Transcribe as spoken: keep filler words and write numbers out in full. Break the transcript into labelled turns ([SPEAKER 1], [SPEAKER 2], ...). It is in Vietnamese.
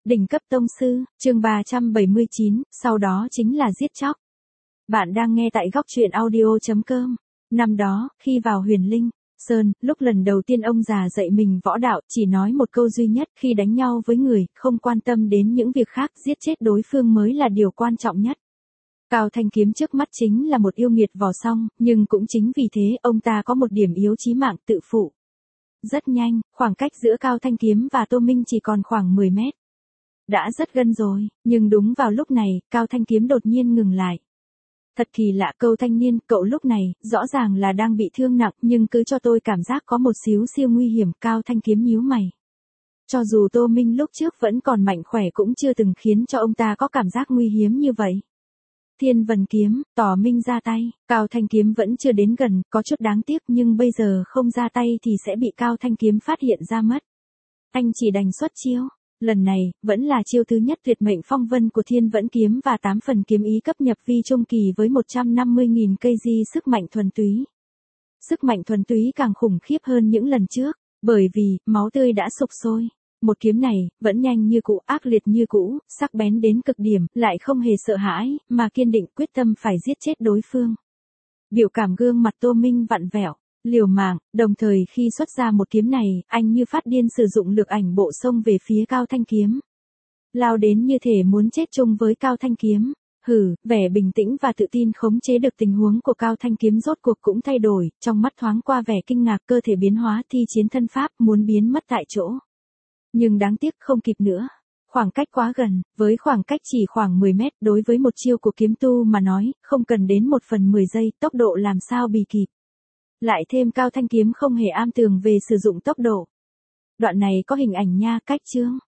[SPEAKER 1] Đỉnh cấp tông sư, chương ba trăm bảy mươi chín, sau đó chính là giết chóc. Bạn đang nghe tại góc truyện audio chấm com. Năm đó, khi vào Huyền Linh Sơn, lúc lần đầu tiên ông già dạy mình võ đạo, chỉ nói một câu duy nhất, khi đánh nhau với người, không quan tâm đến những việc khác, giết chết đối phương mới là điều quan trọng nhất. Cao Thanh Kiếm trước mắt chính là một yêu nghiệt vỏ song, nhưng cũng chính vì thế, ông ta có một điểm yếu chí mạng, tự phụ. Rất nhanh, khoảng cách giữa Cao Thanh Kiếm và Tô Minh chỉ còn khoảng mười mét. Đã rất gần rồi, nhưng đúng vào lúc này, Cao Thanh Kiếm đột nhiên ngừng lại. Thật kỳ lạ, Câu thanh niên, cậu lúc này, rõ ràng là đang bị thương nặng, nhưng cứ cho tôi cảm giác có một xíu siêu nguy hiểm. Cao Thanh Kiếm nhíu mày. Cho dù Tô Minh lúc trước vẫn còn mạnh khỏe cũng chưa từng khiến cho ông ta có cảm giác nguy hiểm như vậy. Thiên Vân Kiếm, Tỏ Minh ra tay, Cao Thanh Kiếm vẫn chưa đến gần, có chút đáng tiếc, nhưng bây giờ không ra tay thì sẽ bị Cao Thanh Kiếm phát hiện ra mất. Anh chỉ đành xuất chiêu. Lần này, vẫn là chiêu thứ nhất tuyệt mệnh phong vân của Thiên Vẫn Kiếm và tám phần kiếm ý cấp nhập vi trung kỳ với một trăm năm mươi nghìn cây di sức mạnh thuần túy. Sức mạnh thuần túy càng khủng khiếp hơn những lần trước, bởi vì, máu tươi đã sục sôi. Một kiếm này, vẫn nhanh như cũ, ác liệt như cũ, sắc bén đến cực điểm, lại không hề sợ hãi, mà kiên định quyết tâm phải giết chết đối phương. Biểu cảm gương mặt Tô Minh vặn vẹo. Liều mạng, đồng thời khi xuất ra một kiếm này, anh như phát điên sử dụng lực ảnh bộ xông về phía Cao Thanh Kiếm. Lao đến như thể muốn chết chung với Cao Thanh Kiếm. Hừ, vẻ bình tĩnh và tự tin khống chế được tình huống của Cao Thanh Kiếm rốt cuộc cũng thay đổi, trong mắt thoáng qua vẻ kinh ngạc, cơ thể biến hóa thi chiến thân pháp, muốn biến mất tại chỗ. Nhưng đáng tiếc không kịp nữa. Khoảng cách quá gần, với khoảng cách chỉ khoảng mười mét, đối với một chiêu của kiếm tu mà nói, không cần đến một phần mười giây, tốc độ làm sao bì kịp. Lại thêm Cao Thanh Kiếm không hề am tường về sử dụng tốc độ. Đoạn này có hình ảnh nha, cách chương.